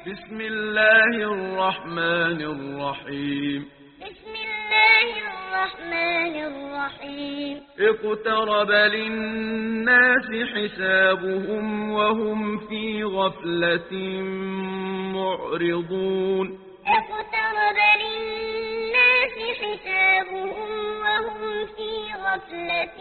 بسم الله الرحمن الرحيم بسم الله الرحمن الرحيم اقترب للناس حسابهم وهم في غفلة معرضون اقترب للناس حسابهم وهم في غفلة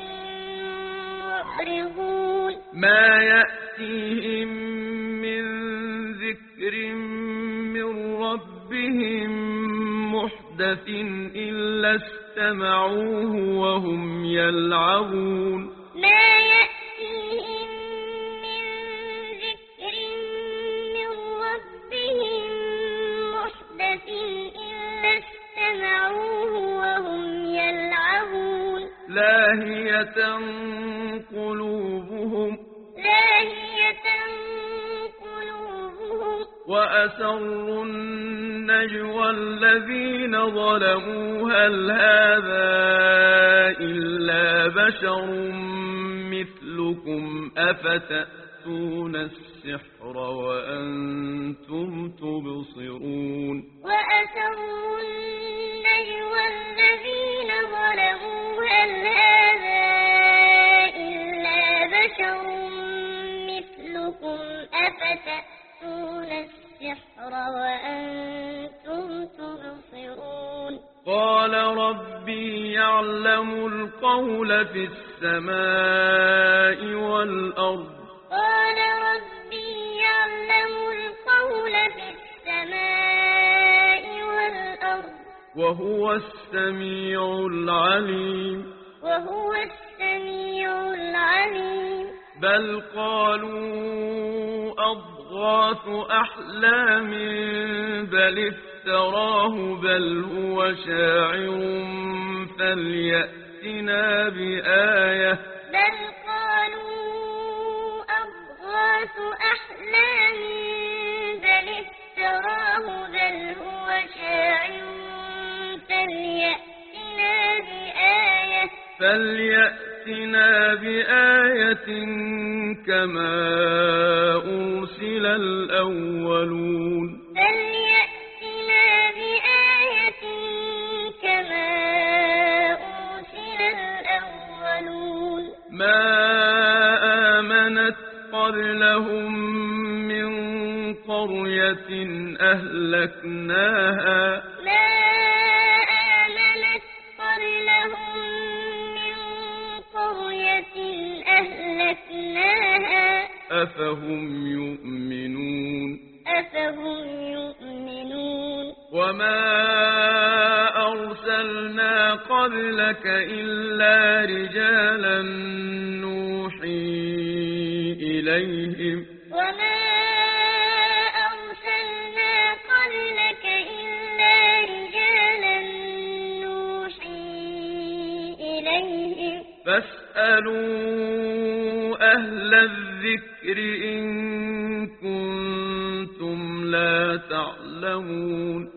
معرضون ما يأتيهم من ذكر من ربهم محدث إلا استمعوه وهم يلعبون ما يأتيهم من ذكر من ربهم محدث إلا استمعوه وهم يلعبون لاهية قلوبهم وأسروا النجوى الذين ظلموا هل هذا إلا بشر مثلكم أفتأتون السحر وأنتم تبصرون وأسروا النجوى الذين ظلموا هل هذا إلا بشر مثلكم أفتأتون السحر وأنتم تبصرون قال ربي يعلم القول في السماء والأرض قال ربي يعلم القول في السماء والأرض وهو السميع العليم بل قالوا أضغاث أحلام بل افتراه بل هو شاعر فليأتنا بآية بل قالوا أضغاث أحلام بل افتراه بل هو شاعر فليأتنا بآية كما أرسل الأولون ما آمنت قبلهم من قرية أهلكناها أفهم يؤمنون وما أرسلنا قبلك إلا رجالا نوحي إليهم فاسألوا أهل الذكر إن كنتم لا تعلمون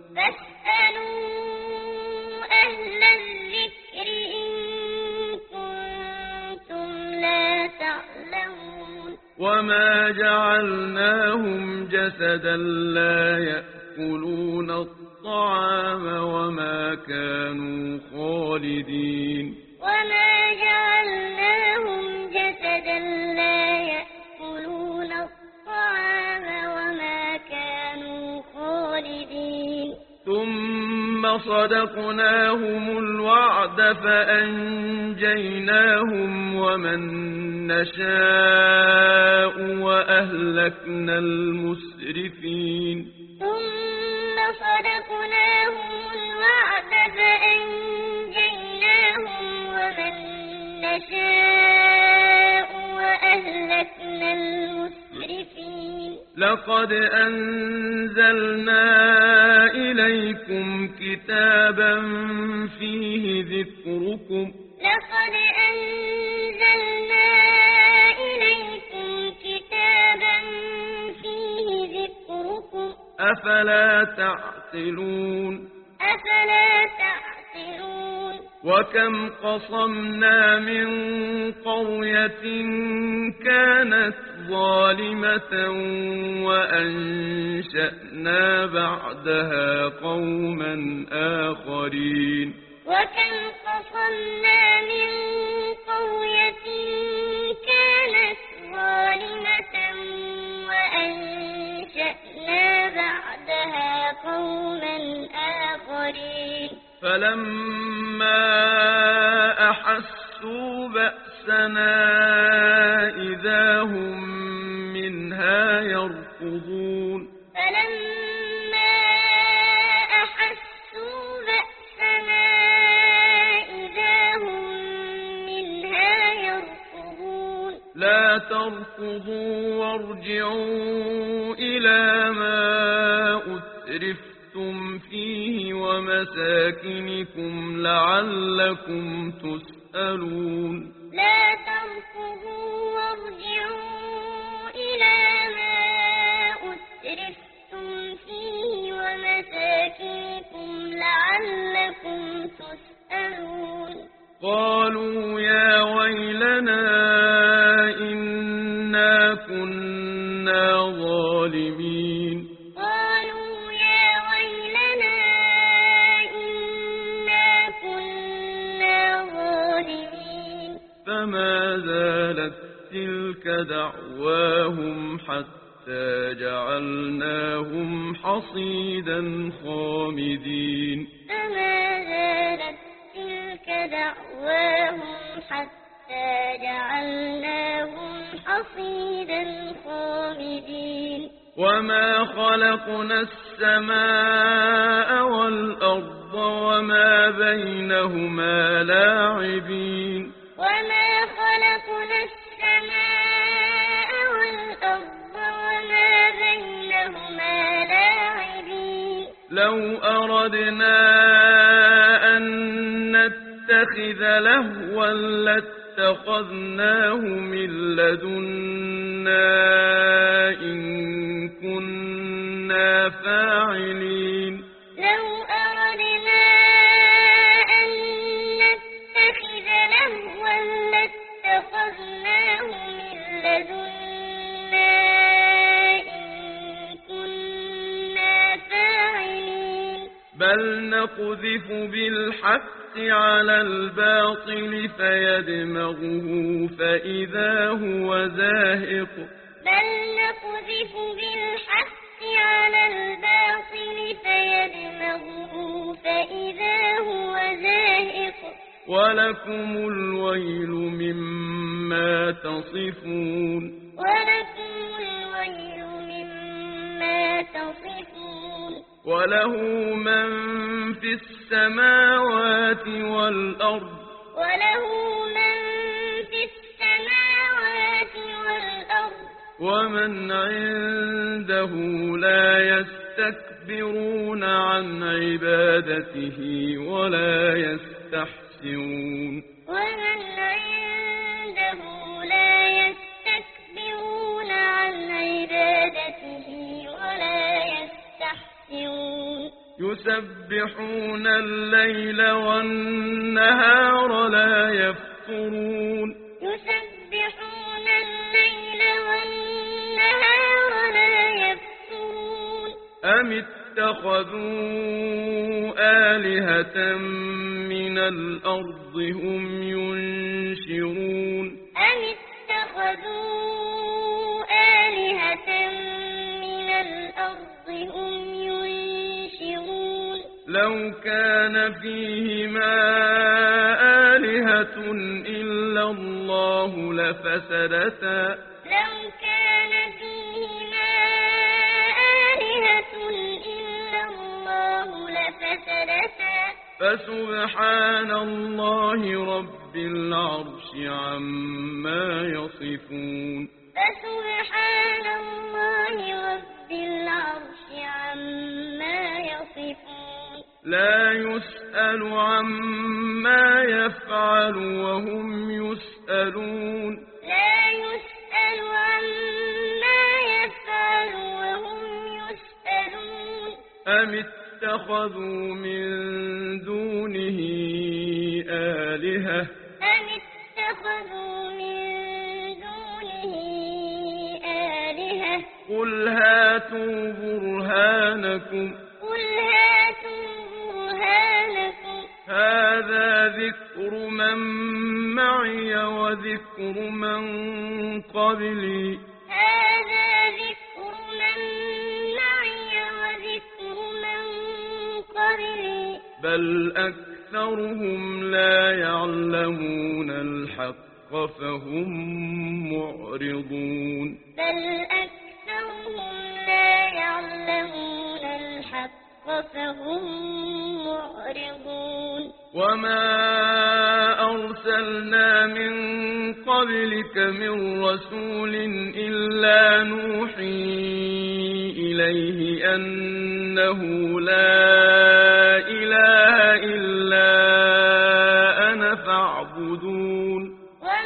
وما جعلناهم جسدا لا يأكلون الطعام وما كانوا خالدين وما جعلناهم جسدا لا يأكلون الطعام وما كانوا خالدين ثم صدقناهم الوعد فأنجيناهم ومن نشاء وأهلكنا المسرفين ثم صدقناهم الوعد فأنجيناهم ومن نشاء وأهلكنا المسرفين لقد أنزلنا إليكم كتابا فيه ذكركم أفلا تعقلون يعقلون وكم قصمنا من قرية كانت ظالمة وأنشأنا بعدها قوما آخرين وكم قصمنا من قرية كانت ظالمة وأنشأنا بعدها قوما آخرين فلما أحسوا بأسنا إذا هم منها يركضون فلما أحسوا بأسنا إذا هم منها يركضون لا تركضوا وارجعوا إلى ما أترفتم فيه ومساكنكم لعلكم تسألون لا تركضوا وارجعوا إلى ما أترفتم فيه ومساكنكم لعلكم تسألون قالوا يا ويلنا إنا كنا ظالمين قالوا يا ويلنا إنا كنا ظالمين فما زالت تلك دعواهم حتى جعلناهم حصيدا خامدين فما زالت تلك دعواهم حتى جعلناهم حصيدا خامدين وما خلقنا السماء والأرض وما بينهما لاعبين وما خلقنا السماء والأرض وما بينهما لاعبين لو أردنا أن نتخذ لهوا لاتخذناه من لدنا إن كنا فاعلين لو أردنا أن نتخذ لهوا لاتخذناه من لدنا إن كنا فاعلين بل نقذف بالحق على الباطل فيدمغه فإذا هو زاهق بل نقذف بالحق على الباطل فيدمغه فإذا هو زاهق ولكم الويل مما تصفون ولكم الويل مما تصفون وله من في السماوات والأرض وله من في السماوات والأرض ومن عنده لا يستكبرون عن عبادته ولا يستحسرون ومن عنده لا يستكبرون عن عبادته ولا يستحسرون يسبحون الليل والنهار لا يفترون يسبحون الليل والنهار لا يفترون أم اتخذوا آلهة من الأرض هم ينشرون أم اتخذوا آلهة من الأرض هم ينشرون لو كان فيهما آلهة إلا الله لفسدتا لو كان فيهما آلهة إلا الله لفسدتا فسبحان الله رب العرش عما يصفون فسبحان الله رب العرش عما يصفون لا يسأل عما يفعل وهم يسألون لا يسأل عما يفعل وهم يسألون أم اتخذوا من دونه آلهة قل هاتوا برهانكم هذا ذكر من معي وذكر من قبلي بل أكثرهم لا يعلمون الحق فهم معرضون وما أرسلنا من قبلك من رسول إلا نوحي إليه أنه لا إله إلا أنا فاعبدون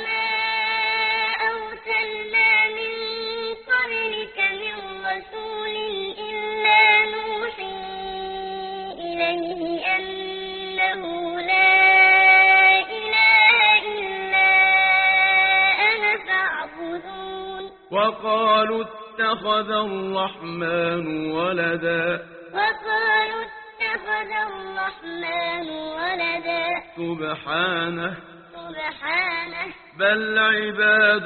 وقالوا اتخذ الرحمن ولدا سبحانه بل عباد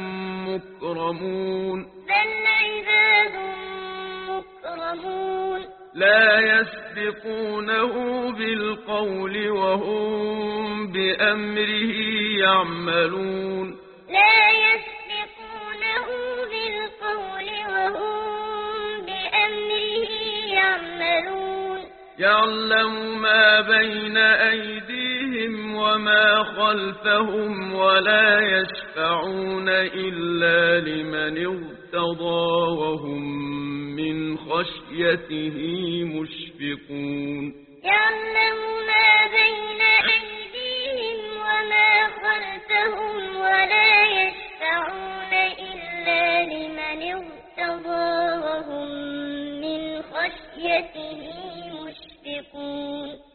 مكرمون لا يسبقونه بالقول وهم بأمره يعملون يعلم ما بين أيديهم وما خلفهم ولا يشفعون إلا لمن ارتضى وهم من خشيته مشفقون يعلم ما بين أيديهم وما خلفهم ولا يشفعون إلا لمن ارتضى وهم من خشيته مشفقون